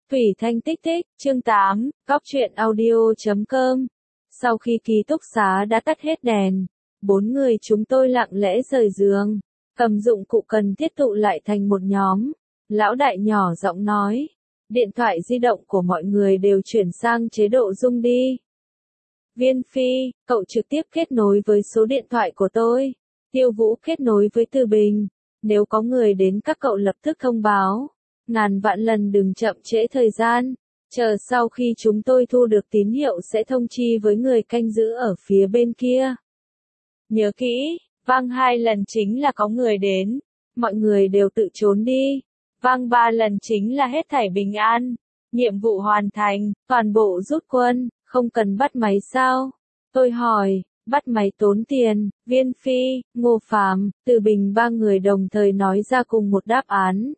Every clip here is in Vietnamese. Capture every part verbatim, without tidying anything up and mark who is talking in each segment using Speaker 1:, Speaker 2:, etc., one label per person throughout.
Speaker 1: Thủy Thanh tích tích, chương tám, góc truyện audio.com. Sau khi ký túc xá đã tắt hết đèn, bốn người chúng tôi lặng lẽ rời giường, cầm dụng cụ cần thiết tụ lại thành một nhóm. Lão đại nhỏ giọng nói, điện thoại di động của mọi người đều chuyển sang chế độ rung đi. Viên Phi, cậu trực tiếp kết nối với số điện thoại của tôi. Tiêu Vũ kết nối với Từ Bình. Nếu có người đến các cậu lập tức thông báo. Ngàn vạn lần đừng chậm trễ thời gian. Chờ sau khi chúng tôi thu được tín hiệu sẽ thông chi với người canh giữ ở phía bên kia. Nhớ kỹ, vang hai lần chính là có người đến. Mọi người đều tự trốn đi. Vang ba lần chính là hết thảy bình an. Nhiệm vụ hoàn thành, toàn bộ rút quân, không cần bắt máy sao? Tôi hỏi, bắt máy tốn tiền. Viên Phi, Ngô Phàm, Từ Bình ba người đồng thời nói ra cùng một đáp án.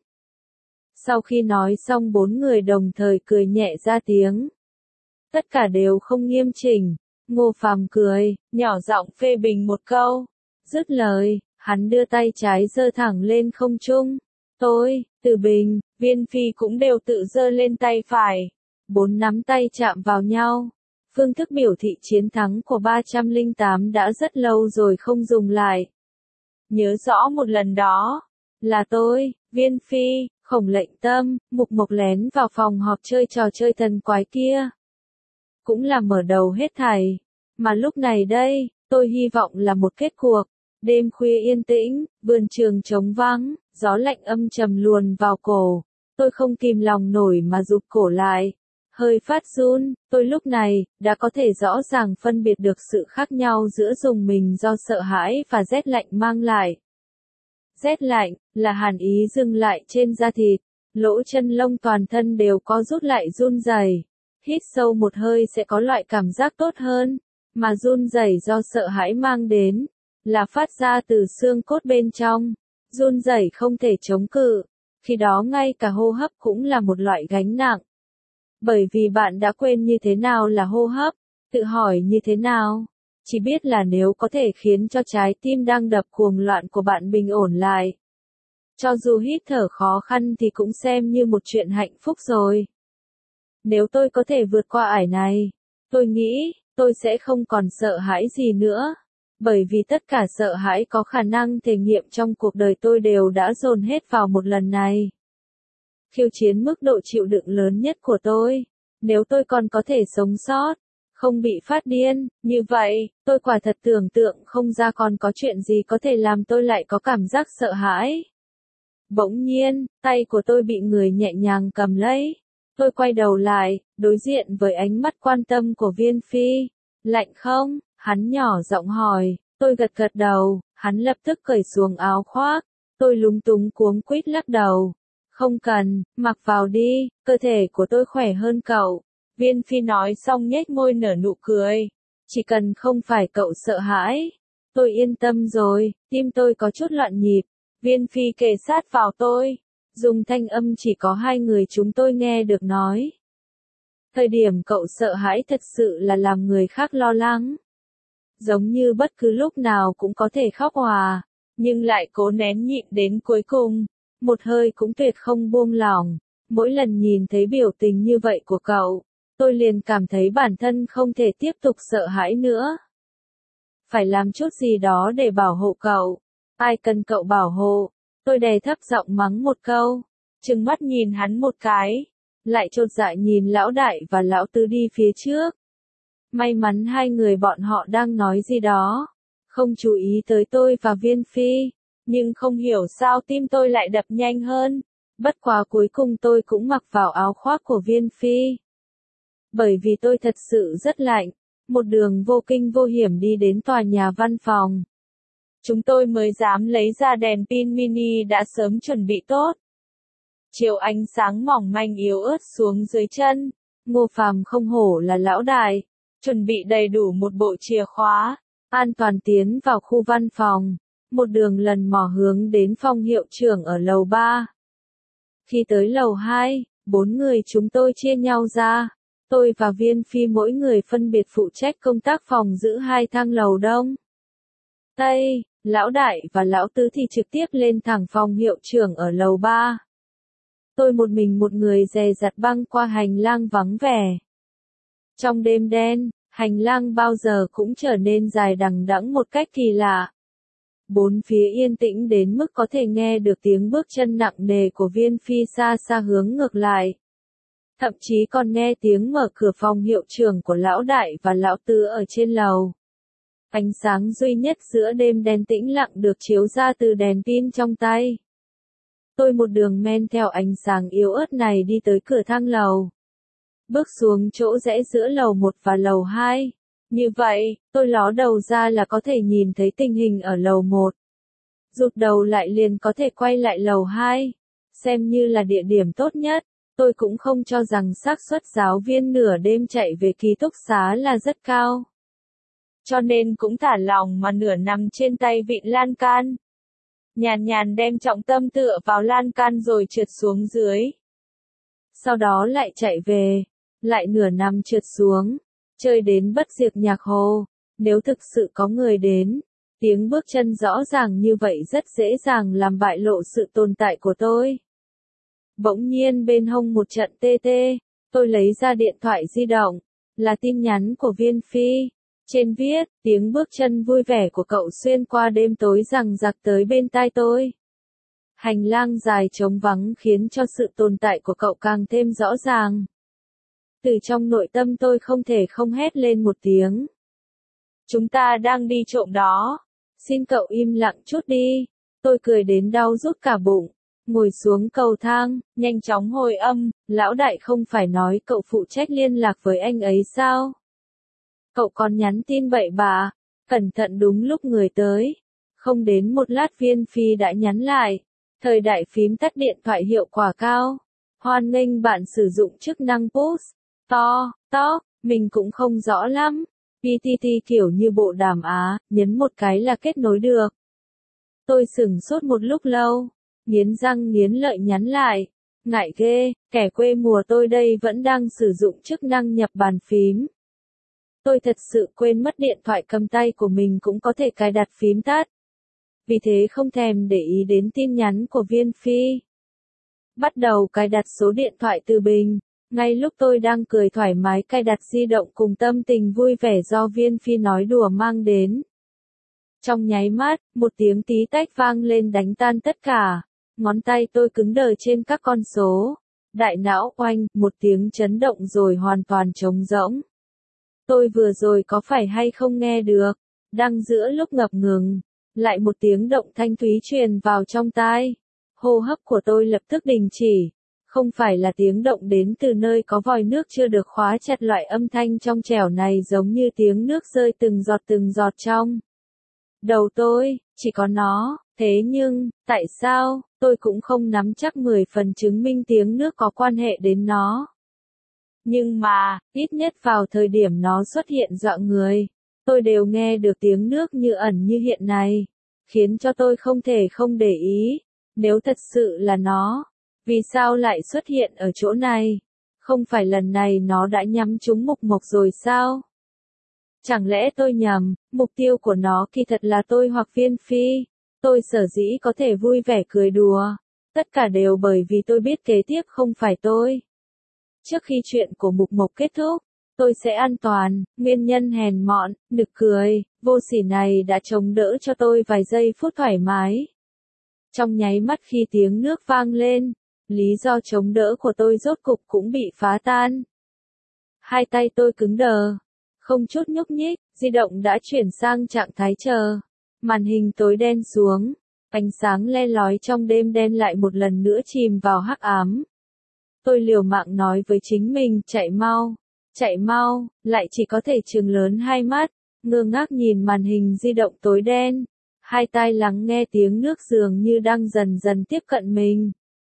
Speaker 1: Sau khi nói xong bốn người đồng thời cười nhẹ ra tiếng. Tất cả đều không nghiêm chỉnh. Ngô Phàm cười, nhỏ giọng phê bình một câu. Dứt lời, hắn đưa tay trái giơ thẳng lên không trung. Tôi, Từ Bình, Viên Phi cũng đều tự giơ lên tay phải. Bốn nắm tay chạm vào nhau. Phương thức biểu thị chiến thắng của ba trăm lẻ tám đã rất lâu rồi không dùng lại. Nhớ rõ một lần đó, là tôi, Viên Phi, Khổng Lệnh Tâm, Mục Mộc lén vào phòng họp chơi trò chơi thần quái kia. Cũng là mở đầu hết thảy. Mà lúc này đây, tôi hy vọng là một kết cuộc. Đêm khuya yên tĩnh, vườn trường trống vắng, gió lạnh âm trầm luồn vào cổ. Tôi không kìm lòng nổi mà rụt cổ lại. Hơi phát run, tôi lúc này, đã có thể rõ ràng phân biệt được sự khác nhau giữa dùng mình do sợ hãi và rét lạnh mang lại. Rét lạnh, là hàn ý dừng lại trên da thịt, lỗ chân lông toàn thân đều có rút lại run rẩy. Hít sâu một hơi sẽ có loại cảm giác tốt hơn, mà run rẩy do sợ hãi mang đến, là phát ra từ xương cốt bên trong. Run rẩy không thể chống cự, khi đó ngay cả hô hấp cũng là một loại gánh nặng. Bởi vì bạn đã quên như thế nào là hô hấp, tự hỏi như thế nào. Chỉ biết là nếu có thể khiến cho trái tim đang đập cuồng loạn của bạn bình ổn lại. Cho dù hít thở khó khăn thì cũng xem như một chuyện hạnh phúc rồi. Nếu tôi có thể vượt qua ải này, tôi nghĩ, tôi sẽ không còn sợ hãi gì nữa. Bởi vì tất cả sợ hãi có khả năng thể nghiệm trong cuộc đời tôi đều đã dồn hết vào một lần này. Khiêu chiến mức độ chịu đựng lớn nhất của tôi. Nếu tôi còn có thể sống sót, không bị phát điên, như vậy, tôi quả thật tưởng tượng không ra còn có chuyện gì có thể làm tôi lại có cảm giác sợ hãi. Bỗng nhiên, tay của tôi bị người nhẹ nhàng cầm lấy. Tôi quay đầu lại, đối diện với ánh mắt quan tâm của Viên Phi. Lạnh không? Hắn nhỏ giọng hỏi. Tôi gật gật đầu, hắn lập tức cởi xuống áo khoác. Tôi lúng túng cuống quýt lắc đầu. Không cần, mặc vào đi, cơ thể của tôi khỏe hơn cậu. Viên Phi nói xong nhếch môi nở nụ cười. Chỉ cần không phải cậu sợ hãi. Tôi yên tâm rồi, tim tôi có chút loạn nhịp. Viên Phi kề sát vào tôi. Dùng thanh âm chỉ có hai người chúng tôi nghe được nói. Thời điểm cậu sợ hãi thật sự là làm người khác lo lắng. Giống như bất cứ lúc nào cũng có thể khóc hòa, nhưng lại cố nén nhịn đến cuối cùng. Một hơi cũng tuyệt không buông lỏng. Mỗi lần nhìn thấy biểu tình như vậy của cậu, tôi liền cảm thấy bản thân không thể tiếp tục sợ hãi nữa. Phải làm chút gì đó để bảo hộ cậu. Ai cần cậu bảo hộ? Tôi đè thấp giọng mắng một câu. Trừng mắt nhìn hắn một cái. Lại chột dạ nhìn lão đại và lão tứ đi phía trước. May mắn hai người bọn họ đang nói gì đó. Không chú ý tới tôi và Viên Phi. Nhưng không hiểu sao tim tôi lại đập nhanh hơn. Bất quá cuối cùng tôi cũng mặc vào áo khoác của Viên Phi. Bởi vì tôi thật sự rất lạnh. Một đường vô kinh vô hiểm đi đến tòa nhà văn phòng. Chúng tôi mới dám lấy ra đèn pin mini đã sớm chuẩn bị tốt. Chiếu ánh sáng mỏng manh yếu ớt xuống dưới chân. Ngô Phàm không hổ là lão đại. Chuẩn bị đầy đủ một bộ chìa khóa. An toàn tiến vào khu văn phòng. Một đường lần mò hướng đến phòng hiệu trưởng ở lầu ba. Khi tới lầu hai, bốn người chúng tôi chia nhau ra. Tôi và Viên Phi mỗi người phân biệt phụ trách công tác phòng giữ hai thang lầu đông. Tây, lão đại và lão tứ thì trực tiếp lên thẳng phòng hiệu trưởng ở lầu ba. Tôi một mình một người dè dặt băng qua hành lang vắng vẻ. Trong đêm đen, hành lang bao giờ cũng trở nên dài đằng đẵng một cách kỳ lạ. Bốn phía yên tĩnh đến mức có thể nghe được tiếng bước chân nặng nề của Viên Phi xa xa hướng ngược lại. Thậm chí còn nghe tiếng mở cửa phòng hiệu trưởng của lão đại và lão tứ ở trên lầu. Ánh sáng duy nhất giữa đêm đen tĩnh lặng được chiếu ra từ đèn pin trong tay. Tôi một đường men theo ánh sáng yếu ớt này đi tới cửa thang lầu. Bước xuống chỗ rẽ giữa lầu một và lầu hai. Như vậy, tôi ló đầu ra là có thể nhìn thấy tình hình ở lầu một. Rụt đầu lại liền có thể quay lại lầu hai. Xem như là địa điểm tốt nhất. Tôi cũng không cho rằng xác suất giáo viên nửa đêm chạy về ký túc xá là rất cao. Cho nên cũng thả lòng mà nửa nằm trên tay vịn lan can. Nhàn nhàn đem trọng tâm tựa vào lan can rồi trượt xuống dưới. Sau đó lại chạy về, lại nửa nằm trượt xuống, chơi đến bất diệt nhạc hồ. Nếu thực sự có người đến, tiếng bước chân rõ ràng như vậy rất dễ dàng làm bại lộ sự tồn tại của tôi. Bỗng nhiên bên hông một trận tê tê, tôi lấy ra điện thoại di động, là tin nhắn của Viên Phi. Trên viết, tiếng bước chân vui vẻ của cậu xuyên qua đêm tối rằng rạc tới bên tai tôi. Hành lang dài trống vắng khiến cho sự tồn tại của cậu càng thêm rõ ràng. Từ trong nội tâm tôi không thể không hét lên một tiếng. Chúng ta đang đi trộm đó. Xin cậu im lặng chút đi. Tôi cười đến đau rút cả bụng. Ngồi xuống cầu thang, nhanh chóng hồi âm, lão đại không phải nói cậu phụ trách liên lạc với anh ấy sao? Cậu còn nhắn tin bậy bạ, cẩn thận đúng lúc người tới. Không đến một lát Viên Phi đã nhắn lại. Thời đại phím tắt điện thoại hiệu quả cao. Hoan nghênh bạn sử dụng chức năng push. To, to, mình cũng không rõ lắm. pê tê tê kiểu như bộ đàm Á, nhấn một cái là kết nối được. Tôi sửng sốt một lúc lâu, nghiến răng nghiến lợi nhắn lại. Ngại ghê, kẻ quê mùa tôi đây vẫn đang sử dụng chức năng nhập bàn phím. Tôi thật sự quên mất điện thoại cầm tay của mình cũng có thể cài đặt phím tắt. Vì thế không thèm để ý đến tin nhắn của Viên Phi. Bắt đầu cài đặt số điện thoại từ Bình. Ngay lúc tôi đang cười thoải mái cài đặt di động cùng tâm tình vui vẻ do Viên Phi nói đùa mang đến. Trong nháy mắt, một tiếng tí tách vang lên đánh tan tất cả. Ngón tay tôi cứng đờ trên các con số. Đại não oanh, một tiếng chấn động rồi hoàn toàn trống rỗng. Tôi vừa rồi có phải hay không nghe được? Đang giữa lúc ngập ngừng, lại một tiếng động thanh thúy truyền vào trong tai. Hô hấp của tôi lập tức đình chỉ. Không phải là tiếng động đến từ nơi có vòi nước chưa được khóa chặt, loại âm thanh trong trẻo này giống như tiếng nước rơi từng giọt từng giọt trong đầu tôi, chỉ có nó. Thế nhưng, tại sao, tôi cũng không nắm chắc mười phần chứng minh tiếng nước có quan hệ đến nó. Nhưng mà, ít nhất vào thời điểm nó xuất hiện dọa người, tôi đều nghe được tiếng nước như ẩn như hiện này, khiến cho tôi không thể không để ý. Nếu thật sự là nó, vì sao lại xuất hiện ở chỗ này? Không phải lần này nó đã nhắm trúng Mục Mộc rồi sao? Chẳng lẽ tôi nhầm, mục tiêu của nó kỳ thật là tôi hoặc Viên Phi? Tôi sở dĩ có thể vui vẻ cười đùa. Tất cả đều bởi vì tôi biết kế tiếp không phải tôi. Trước khi chuyện của Mục Mộc kết thúc, tôi sẽ an toàn. Nguyên nhân hèn mọn, nực cười, vô sỉ này đã chống đỡ cho tôi vài giây phút thoải mái. Trong nháy mắt khi tiếng nước vang lên, lý do chống đỡ của tôi rốt cục cũng bị phá tan. Hai tay tôi cứng đờ, không chút nhúc nhích, di động đã chuyển sang trạng thái chờ. Màn hình tối đen xuống, ánh sáng le lói trong đêm đen lại một lần nữa chìm vào hắc ám. Tôi liều mạng nói với chính mình, chạy mau, chạy mau, lại chỉ có thể trừng lớn hai mắt, ngơ ngác nhìn màn hình di động tối đen, hai tai lắng nghe tiếng nước dường như đang dần dần tiếp cận mình.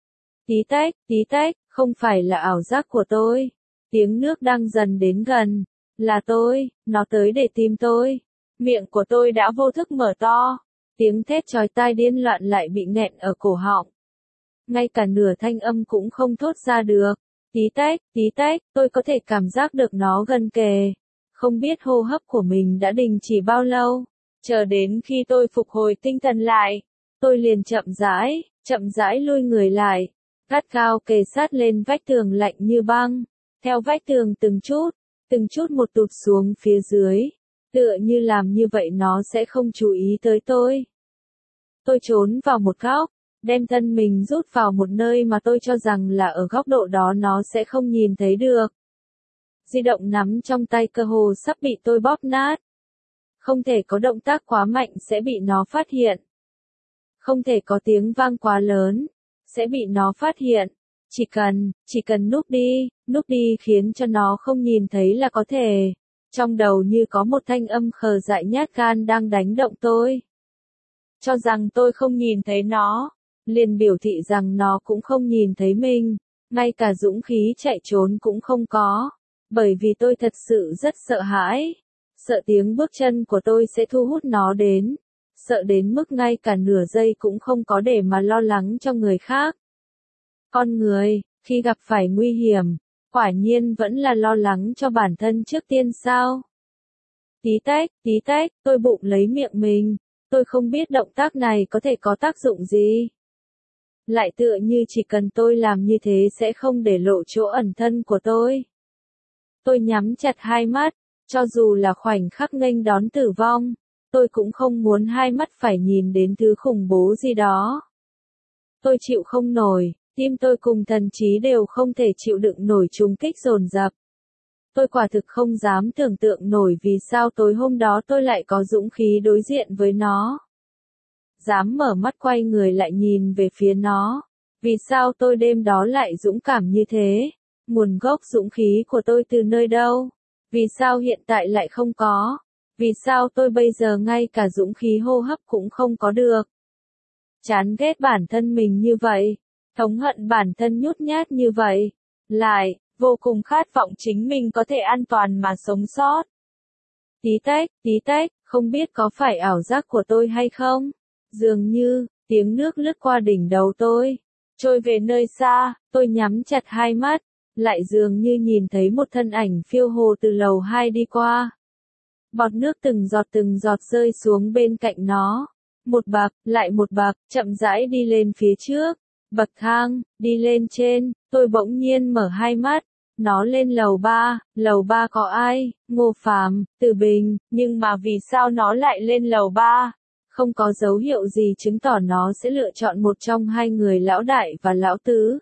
Speaker 1: Tí tách, tí tách, không phải là ảo giác của tôi, tiếng nước đang dần đến gần, là tôi, nó tới để tìm tôi. Miệng của tôi đã vô thức mở to, tiếng thét chói tai điên loạn lại bị nghẹn ở cổ họng. Ngay cả nửa thanh âm cũng không thốt ra được. Tí tách, tí tách, tôi có thể cảm giác được nó gần kề. Không biết hô hấp của mình đã đình chỉ bao lâu. Chờ đến khi tôi phục hồi tinh thần lại, tôi liền chậm rãi, chậm rãi lui người lại. gắt gao kề sát lên vách tường lạnh như băng, theo vách tường từng chút, từng chút một tụt xuống phía dưới, tựa như làm như vậy nó sẽ không chú ý tới tôi. Tôi trốn vào một góc, đem thân mình rút vào một nơi mà tôi cho rằng là ở góc độ đó nó sẽ không nhìn thấy được. Di động nắm trong tay cơ hồ sắp bị tôi bóp nát. Không thể có động tác quá mạnh sẽ bị nó phát hiện. Không thể có tiếng vang quá lớn, sẽ bị nó phát hiện. Chỉ cần, chỉ cần núp đi, núp đi khiến cho nó không nhìn thấy là có thể. Trong đầu như có một thanh âm khờ dại nhát gan đang đánh động tôi. Cho rằng tôi không nhìn thấy nó, liền biểu thị rằng nó cũng không nhìn thấy mình, ngay cả dũng khí chạy trốn cũng không có. Bởi vì tôi thật sự rất sợ hãi, sợ tiếng bước chân của tôi sẽ thu hút nó đến, sợ đến mức ngay cả nửa giây cũng không có để mà lo lắng cho người khác. Con người, khi gặp phải nguy hiểm, quả nhiên vẫn là lo lắng cho bản thân trước tiên sao? Tí tách, tí tách, tôi bụng lấy miệng mình, tôi không biết động tác này có thể có tác dụng gì. Lại tựa như chỉ cần tôi làm như thế sẽ không để lộ chỗ ẩn thân của tôi. Tôi nhắm chặt hai mắt, cho dù là khoảnh khắc nghênh đón tử vong, tôi cũng không muốn hai mắt phải nhìn đến thứ khủng bố gì đó. Tôi chịu không nổi, tim tôi cùng thần trí đều không thể chịu đựng nổi trùng kích dồn dập. Tôi quả thực không dám tưởng tượng nổi vì sao tối hôm đó tôi lại có dũng khí đối diện với nó. Dám mở mắt quay người lại nhìn về phía nó. Vì sao tôi đêm đó lại dũng cảm như thế? Nguồn gốc dũng khí của tôi từ nơi đâu? Vì sao hiện tại lại không có? Vì sao tôi bây giờ ngay cả dũng khí hô hấp cũng không có được? Chán ghét bản thân mình như vậy, thống hận bản thân nhút nhát như vậy, lại, vô cùng khát vọng chính mình có thể an toàn mà sống sót. Tí tách, tí tách, không biết có phải ảo giác của tôi hay không? Dường như, tiếng nước lướt qua đỉnh đầu tôi, trôi về nơi xa, tôi nhắm chặt hai mắt, lại dường như nhìn thấy một thân ảnh phiêu hồ từ lầu hai đi qua. Bọt nước từng giọt từng giọt rơi xuống bên cạnh nó. Một bậc, lại một bậc, chậm rãi đi lên phía trước. Bậc thang, đi lên trên, tôi bỗng nhiên mở hai mắt. Nó lên lầu ba, lầu ba có ai? Ngô Phàm, Từ Bình, nhưng mà vì sao nó lại lên lầu ba? Không có dấu hiệu gì chứng tỏ nó sẽ lựa chọn một trong hai người lão đại và lão tứ.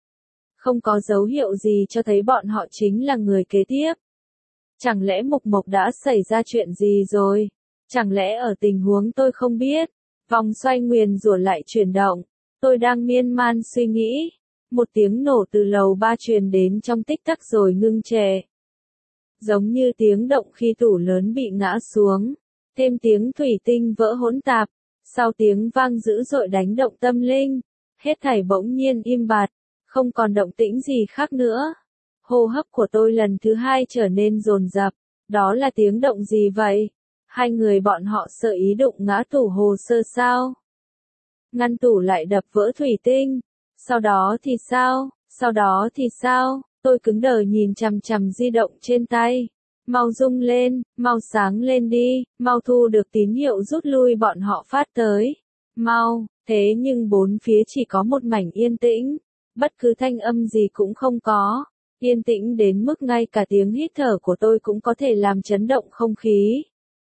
Speaker 1: Không có dấu hiệu gì cho thấy bọn họ chính là người kế tiếp. Chẳng lẽ Mục Mộc đã xảy ra chuyện gì rồi? Chẳng lẽ ở tình huống tôi không biết? Vòng xoay nguyền rủa lại chuyển động. Tôi đang miên man suy nghĩ. Một tiếng nổ từ lầu ba truyền đến trong tích tắc rồi ngưng trệ. Giống như tiếng động khi tủ lớn bị ngã xuống. Thêm tiếng thủy tinh vỡ hỗn tạp. Sau tiếng vang dữ dội đánh động tâm linh. Hết thảy bỗng nhiên im bặt. Không còn động tĩnh gì khác nữa. Hô hấp của tôi lần thứ hai trở nên dồn dập. Đó là tiếng động gì vậy? Hai người bọn họ sợ ý đụng ngã tủ hồ sơ sao? Ngăn tủ lại đập vỡ thủy tinh. Sau đó thì sao? Sau đó thì sao? Tôi cứng đờ nhìn chằm chằm di động trên tay. Mau rung lên, mau sáng lên đi, mau thu được tín hiệu rút lui bọn họ phát tới. Mau, thế nhưng bốn phía chỉ có một mảnh yên tĩnh. Bất cứ thanh âm gì cũng không có. Yên tĩnh đến mức ngay cả tiếng hít thở của tôi cũng có thể làm chấn động không khí.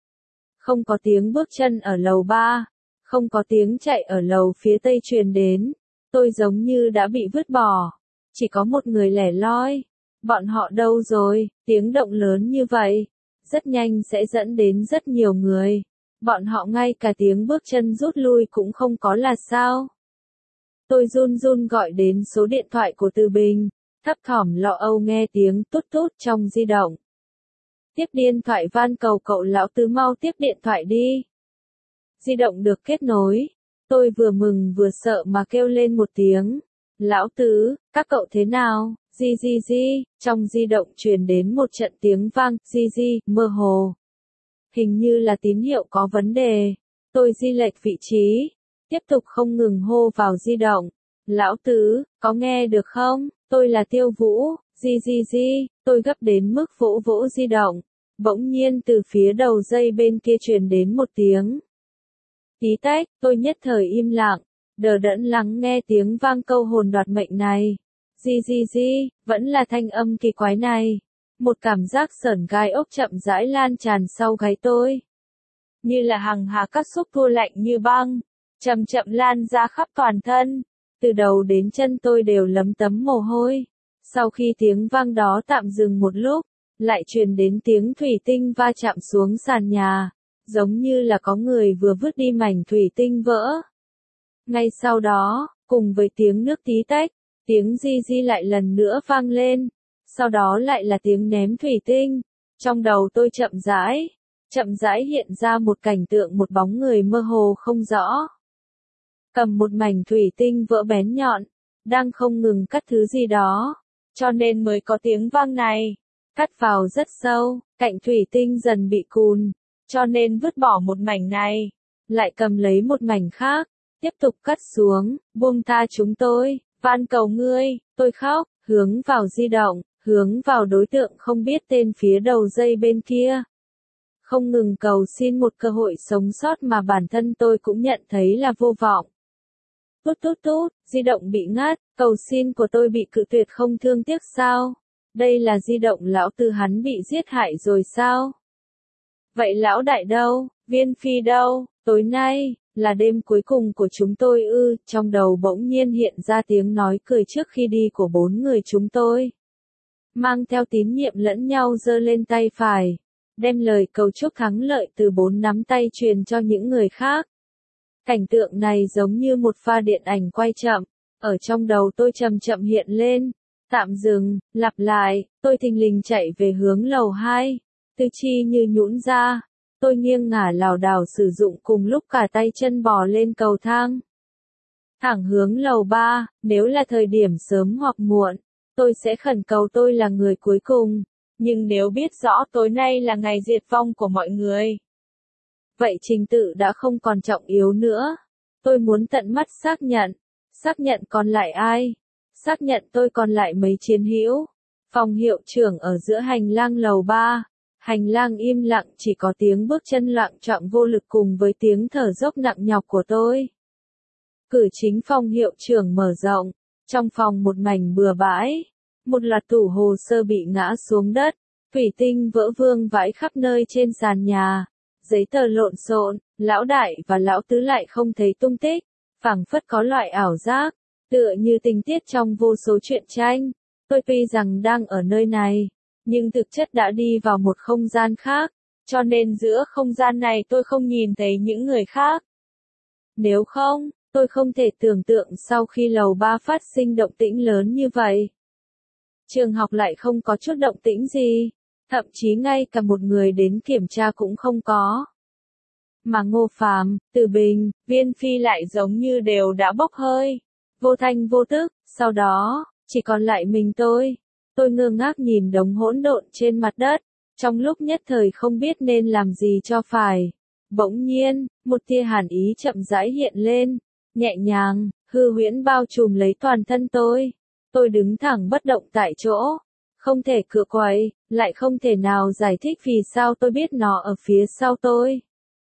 Speaker 1: Không có tiếng bước chân ở lầu ba, không có tiếng chạy ở lầu phía tây truyền đến. Tôi giống như đã bị vứt bỏ. Chỉ có một người lẻ loi. Bọn họ đâu rồi? Tiếng động lớn như vậy, rất nhanh sẽ dẫn đến rất nhiều người. Bọn họ ngay cả tiếng bước chân rút lui cũng không có là sao? Tôi run run gọi đến số điện thoại của Từ Bình, thấp thỏm lo âu nghe tiếng tút tút trong di động. Tiếp điện thoại van cầu cậu lão tứ mau tiếp điện thoại đi. Di động được kết nối. Tôi vừa mừng vừa sợ mà kêu lên một tiếng. Lão tứ, các cậu thế nào? Di di di, trong di động truyền đến một trận tiếng vang, di di, mơ hồ. Hình như là tín hiệu có vấn đề. Tôi di lệch vị trí. Tiếp tục không ngừng hô vào di động. Lão tứ, có nghe được không? Tôi là Tiêu Vũ, di di di, tôi gấp đến mức vỗ vỗ di động. Bỗng nhiên từ phía đầu dây bên kia truyền đến một tiếng. Tí tách, tôi nhất thời im lặng. đờ đẫn lắng nghe tiếng vang câu hồn đoạt mệnh này. Gì gì gì, vẫn là thanh âm kỳ quái này. Một cảm giác sởn gai ốc chậm rãi lan tràn sau gáy tôi. Như là hằng hà các xúc tua lạnh như băng, chậm chậm lan ra khắp toàn thân. Từ đầu đến chân tôi đều lấm tấm mồ hôi. Sau khi tiếng vang đó tạm dừng một lúc, lại truyền đến tiếng thủy tinh va chạm xuống sàn nhà, giống như là có người vừa vứt đi mảnh thủy tinh vỡ. Ngay sau đó, cùng với tiếng nước tí tách, tiếng di di lại lần nữa vang lên, sau đó lại là tiếng ném thủy tinh. Trong đầu tôi chậm rãi, chậm rãi hiện ra một cảnh tượng một bóng người mơ hồ không rõ. Cầm một mảnh thủy tinh vỡ bén nhọn, đang không ngừng cắt thứ gì đó, cho nên mới có tiếng vang này. Cắt vào rất sâu, cạnh thủy tinh dần bị cùn, cho nên vứt bỏ một mảnh này, lại cầm lấy một mảnh khác, tiếp tục cắt xuống, buông tha chúng tôi, van cầu ngươi, tôi khóc, hướng vào di động, hướng vào đối tượng không biết tên phía đầu dây bên kia. Không ngừng cầu xin một cơ hội sống sót mà bản thân tôi cũng nhận thấy là vô vọng. Tút tút tút, di động bị ngắt, cầu xin của tôi bị cự tuyệt không thương tiếc sao? Đây là di động lão tư hắn bị giết hại rồi sao? Vậy lão đại đâu, Viên Phi đâu, tối nay, là đêm cuối cùng của chúng tôi ư, trong đầu bỗng nhiên hiện ra tiếng nói cười trước khi đi của bốn người chúng tôi. Mang theo tín nhiệm lẫn nhau giơ lên tay phải, đem lời cầu chúc thắng lợi từ bốn nắm tay truyền cho những người khác. Cảnh tượng này giống như một pha điện ảnh quay chậm, ở trong đầu tôi chậm chậm hiện lên, tạm dừng, lặp lại, tôi thình lình chạy về hướng lầu hai, tư chi như nhũn ra, tôi nghiêng ngả lảo đảo sử dụng cùng lúc cả tay chân bò lên cầu thang. Thẳng hướng lầu ba, nếu là thời điểm sớm hoặc muộn, tôi sẽ khẩn cầu tôi là người cuối cùng, nhưng nếu biết rõ tối nay là ngày diệt vong của mọi người, vậy trình tự đã không còn trọng yếu nữa. Tôi muốn tận mắt xác nhận, xác nhận còn lại ai, xác nhận tôi còn lại mấy chiến hữu. Phòng hiệu trưởng ở giữa hành lang lầu ba, hành lang im lặng chỉ có tiếng bước chân loạng choạng vô lực cùng với tiếng thở dốc nặng nhọc của tôi. Cửa chính phòng hiệu trưởng mở rộng, trong phòng một mảnh bừa bãi, một loạt tủ hồ sơ bị ngã xuống đất, thủy tinh vỡ vương vãi khắp nơi trên sàn nhà. Giấy tờ lộn xộn, lão đại và lão tứ lại không thấy tung tích, phảng phất có loại ảo giác, tựa như tình tiết trong vô số truyện tranh. Tôi tuy rằng đang ở nơi này, nhưng thực chất đã đi vào một không gian khác, cho nên giữa không gian này tôi không nhìn thấy những người khác. Nếu không, tôi không thể tưởng tượng sau khi lầu ba phát sinh động tĩnh lớn như vậy. Trường học lại không có chút động tĩnh gì. Thậm chí ngay cả một người đến kiểm tra cũng không có. Mà Ngô Phàm, Từ Bình, Viên Phi lại giống như đều đã bốc hơi. Vô thanh vô tức, sau đó, chỉ còn lại mình tôi. Tôi ngơ ngác nhìn đống hỗn độn trên mặt đất, trong lúc nhất thời không biết nên làm gì cho phải. Bỗng nhiên, một tia hàn ý chậm rãi hiện lên, nhẹ nhàng, hư huyễn bao trùm lấy toàn thân tôi. Tôi đứng thẳng bất động tại chỗ. Không thể cựa quậy, lại không thể nào giải thích vì sao tôi biết nó ở phía sau tôi.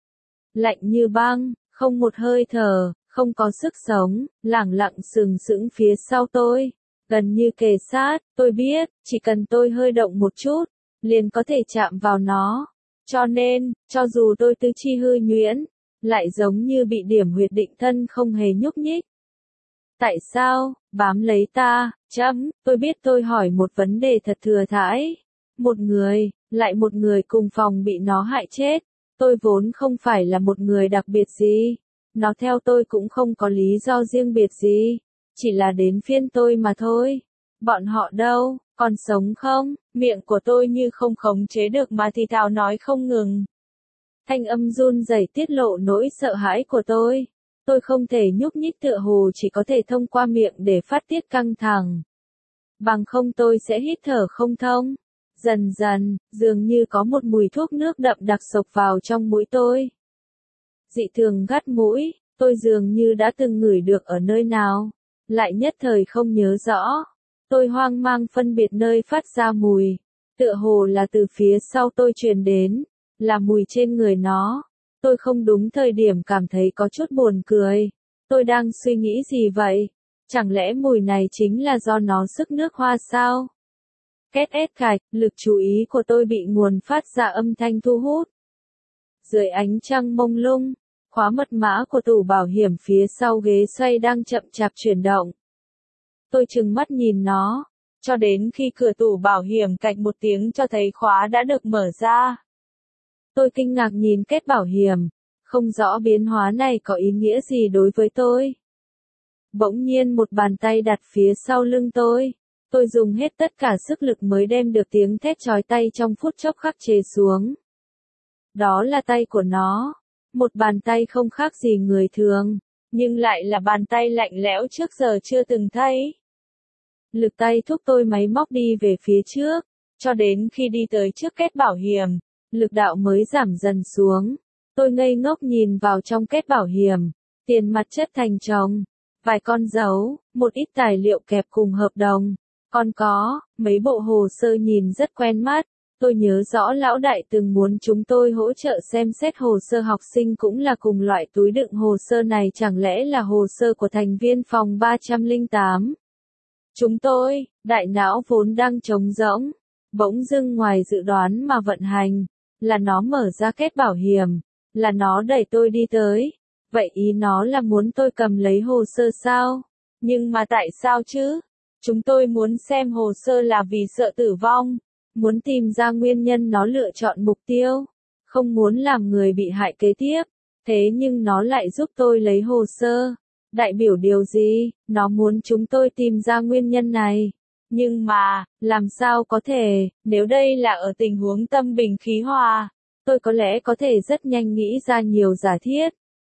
Speaker 1: Lạnh như băng, không một hơi thở, không có sức sống, lẳng lặng sừng sững phía sau tôi. Gần như kề sát, tôi biết, chỉ cần tôi hơi động một chút, liền có thể chạm vào nó. Cho nên, cho dù tôi tứ chi hư nhuyễn, lại giống như bị điểm huyệt định thân không hề nhúc nhích. Tại sao, bám lấy ta, chấm, tôi biết tôi hỏi một vấn đề thật thừa thãi. Một người, lại một người cùng phòng bị nó hại chết. Tôi vốn không phải là một người đặc biệt gì. Nó theo tôi cũng không có lý do riêng biệt gì. Chỉ là đến phiên tôi mà thôi. Bọn họ đâu, còn sống không? Miệng của tôi như không khống chế được mà thì thào nói không ngừng. Thanh âm run rẩy tiết lộ nỗi sợ hãi của tôi. Tôi không thể nhúc nhích tựa hồ chỉ có thể thông qua miệng để phát tiết căng thẳng. Bằng không tôi sẽ hít thở không thông. Dần dần, dường như có một mùi thuốc nước đậm đặc xộc vào trong mũi tôi. Dị thường gắt mũi, tôi dường như đã từng ngửi được ở nơi nào, lại nhất thời không nhớ rõ. Tôi hoang mang phân biệt nơi phát ra mùi, tựa hồ là từ phía sau tôi truyền đến, là mùi trên người nó. Tôi không đúng thời điểm cảm thấy có chút buồn cười. Tôi đang suy nghĩ gì vậy? Chẳng lẽ mùi này chính là do nó sức nước hoa sao? Két ét cạch, lực chú ý của tôi bị nguồn phát ra âm thanh thu hút. Dưới ánh trăng mông lung, khóa mật mã của tủ bảo hiểm phía sau ghế xoay đang chậm chạp chuyển động. Tôi trừng mắt nhìn nó, cho đến khi cửa tủ bảo hiểm cạch một tiếng cho thấy khóa đã được mở ra. Tôi kinh ngạc nhìn kết bảo hiểm, không rõ biến hóa này có ý nghĩa gì đối với tôi. Bỗng nhiên một bàn tay đặt phía sau lưng tôi. Tôi dùng hết tất cả sức lực mới đem được tiếng thét chói tai trong phút chốc khắc chế xuống. Đó là tay của nó. Một bàn tay không khác gì người thường, nhưng lại là bàn tay lạnh lẽo trước giờ chưa từng thấy. Lực tay thúc tôi máy móc đi về phía trước, cho đến khi đi tới trước kết bảo hiểm, lực đạo mới giảm dần xuống. Tôi ngây ngốc nhìn vào trong kết bảo hiểm, tiền mặt chất thành chồng, vài con dấu, một ít tài liệu kẹp cùng hợp đồng, còn có mấy bộ hồ sơ nhìn rất quen mắt. Tôi nhớ rõ lão đại từng muốn chúng tôi hỗ trợ xem xét hồ sơ học sinh cũng là cùng loại túi đựng hồ sơ này, chẳng lẽ là hồ sơ của thành viên phòng ba trăm lẻ tám. Chúng tôi, đại não vốn đang trống rỗng, bỗng dưng ngoài dự đoán mà vận hành, là nó mở ra kết bảo hiểm, là nó đẩy tôi đi tới. Vậy ý nó là muốn tôi cầm lấy hồ sơ sao? Nhưng mà tại sao chứ? Chúng tôi muốn xem hồ sơ là vì sợ tử vong, muốn tìm ra nguyên nhân nó lựa chọn mục tiêu, không muốn làm người bị hại kế tiếp. Thế nhưng nó lại giúp tôi lấy hồ sơ. Đại biểu điều gì? Nó muốn chúng tôi tìm ra nguyên nhân này. Nhưng mà, làm sao có thể, nếu đây là ở tình huống tâm bình khí hòa, tôi có lẽ có thể rất nhanh nghĩ ra nhiều giả thiết.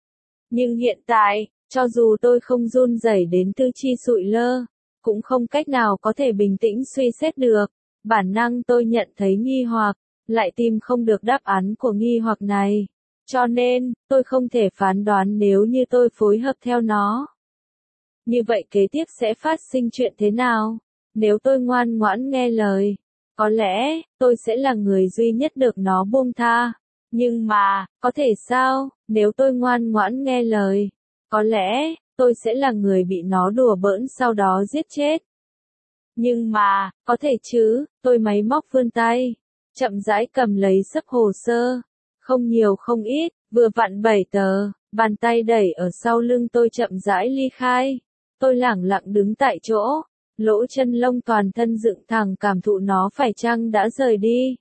Speaker 1: Nhưng hiện tại, cho dù tôi không run rẩy đến tư chi sụi lơ, cũng không cách nào có thể bình tĩnh suy xét được. Bản năng tôi nhận thấy nghi hoặc, lại tìm không được đáp án của nghi hoặc này. Cho nên, tôi không thể phán đoán nếu như tôi phối hợp theo nó. Như vậy kế tiếp sẽ phát sinh chuyện thế nào? Nếu tôi ngoan ngoãn nghe lời, có lẽ, tôi sẽ là người duy nhất được nó buông tha. Nhưng mà, có thể sao, nếu tôi ngoan ngoãn nghe lời, có lẽ, tôi sẽ là người bị nó đùa bỡn sau đó giết chết. Nhưng mà, có thể chứ, tôi máy móc vươn tay, chậm rãi cầm lấy sấp hồ sơ. Không nhiều không ít, vừa vặn bảy tờ, bàn tay đẩy ở sau lưng tôi chậm rãi ly khai. Tôi lẳng lặng đứng tại chỗ, lỗ chân lông toàn thân dựng thẳng cảm thụ nó phải chăng đã rời đi.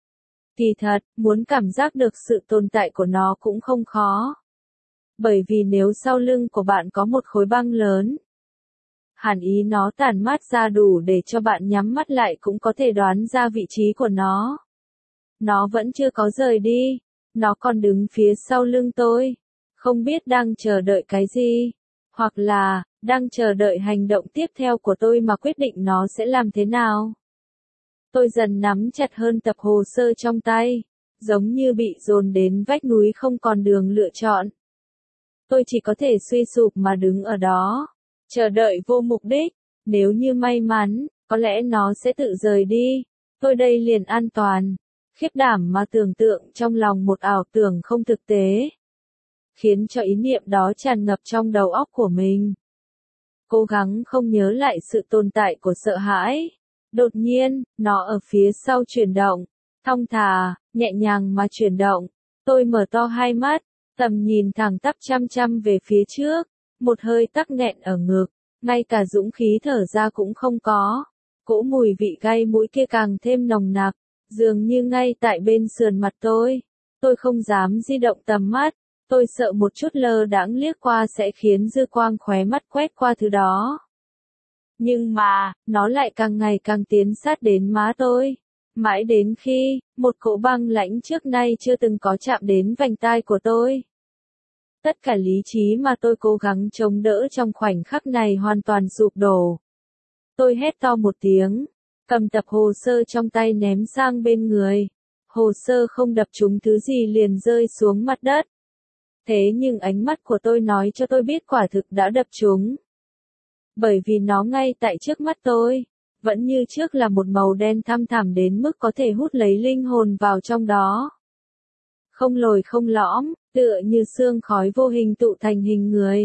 Speaker 1: Kỳ thật, muốn cảm giác được sự tồn tại của nó cũng không khó. Bởi vì nếu sau lưng của bạn có một khối băng lớn, hẳn ý nó tản mát ra đủ để cho bạn nhắm mắt lại cũng có thể đoán ra vị trí của nó. Nó vẫn chưa có rời đi, nó còn đứng phía sau lưng tôi, không biết đang chờ đợi cái gì, hoặc là, đang chờ đợi hành động tiếp theo của tôi mà quyết định nó sẽ làm thế nào. Tôi dần nắm chặt hơn tập hồ sơ trong tay, giống như bị dồn đến vách núi không còn đường lựa chọn. Tôi chỉ có thể suy sụp mà đứng ở đó, chờ đợi vô mục đích. Nếu như may mắn, có lẽ nó sẽ tự rời đi. Tôi đây liền an toàn. Khiếp đảm mà tưởng tượng trong lòng một ảo tưởng không thực tế, khiến cho ý niệm đó tràn ngập trong đầu óc của mình. Cố gắng không nhớ lại sự tồn tại của sợ hãi. Đột nhiên, nó ở phía sau chuyển động, thong thả, nhẹ nhàng mà chuyển động. Tôi mở to hai mắt, tầm nhìn thẳng tắp chăm chăm về phía trước, một hơi tắc nghẹn ở ngực, ngay cả dũng khí thở ra cũng không có. Cỗ mùi vị gai mũi kia càng thêm nồng nặc, dường như ngay tại bên sườn mặt tôi. Tôi không dám di động tầm mắt, tôi sợ một chút lơ đãng liếc qua sẽ khiến dư quang khóe mắt quét qua thứ đó. Nhưng mà, nó lại càng ngày càng tiến sát đến má tôi. Mãi đến khi, một cỗ băng lãnh trước nay chưa từng có chạm đến vành tai của tôi. Tất cả lý trí mà tôi cố gắng chống đỡ trong khoảnh khắc này hoàn toàn sụp đổ. Tôi hét to một tiếng, cầm tập hồ sơ trong tay ném sang bên người. Hồ sơ không đập trúng thứ gì liền rơi xuống mặt đất. Thế nhưng ánh mắt của tôi nói cho tôi biết quả thực đã đập trúng. Bởi vì nó ngay tại trước mắt tôi, vẫn như trước là một màu đen thăm thẳm đến mức có thể hút lấy linh hồn vào trong đó. Không lồi không lõm, tựa như sương khói vô hình tụ thành hình người.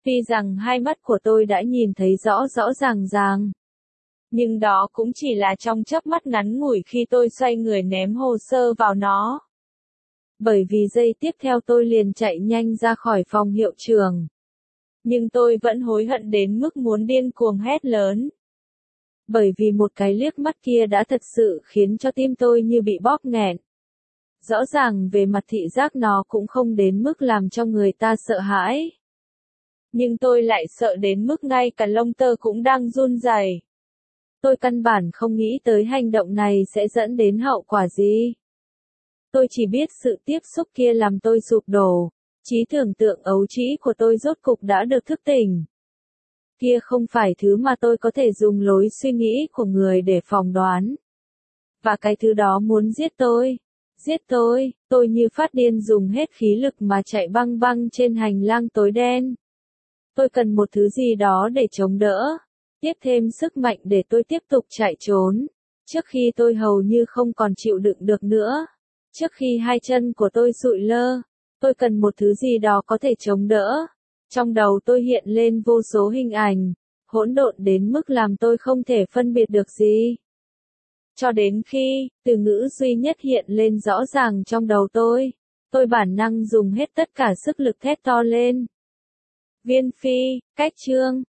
Speaker 1: Tuy rằng hai mắt của tôi đã nhìn thấy rõ rõ ràng ràng. Nhưng đó cũng chỉ là trong chớp mắt ngắn ngủi khi tôi xoay người ném hồ sơ vào nó. Bởi vì giây tiếp theo tôi liền chạy nhanh ra khỏi phòng hiệu trưởng. Nhưng tôi vẫn hối hận đến mức muốn điên cuồng hét lớn. Bởi vì một cái liếc mắt kia đã thật sự khiến cho tim tôi như bị bóp nghẹn. Rõ ràng về mặt thị giác nó cũng không đến mức làm cho người ta sợ hãi. Nhưng tôi lại sợ đến mức ngay cả lông tơ cũng đang run rẩy. Tôi căn bản không nghĩ tới hành động này sẽ dẫn đến hậu quả gì. Tôi chỉ biết sự tiếp xúc kia làm tôi sụp đổ. Trí tưởng tượng ấu trĩ của tôi rốt cục đã được thức tỉnh. Kia không phải thứ mà tôi có thể dùng lối suy nghĩ của người để phỏng đoán. Và cái thứ đó muốn giết tôi. Giết tôi, tôi như phát điên dùng hết khí lực mà chạy băng băng trên hành lang tối đen. Tôi cần một thứ gì đó để chống đỡ. Tiếp thêm sức mạnh để tôi tiếp tục chạy trốn. Trước khi tôi hầu như không còn chịu đựng được nữa. Trước khi hai chân của tôi sụi lơ. Tôi cần một thứ gì đó có thể chống đỡ. Trong đầu tôi hiện lên vô số hình ảnh, hỗn độn đến mức làm tôi không thể phân biệt được gì. Cho đến khi, từ ngữ duy nhất hiện lên rõ ràng trong đầu tôi, tôi bản năng dùng hết tất cả sức lực thét to lên. Viên Phi, cách chương.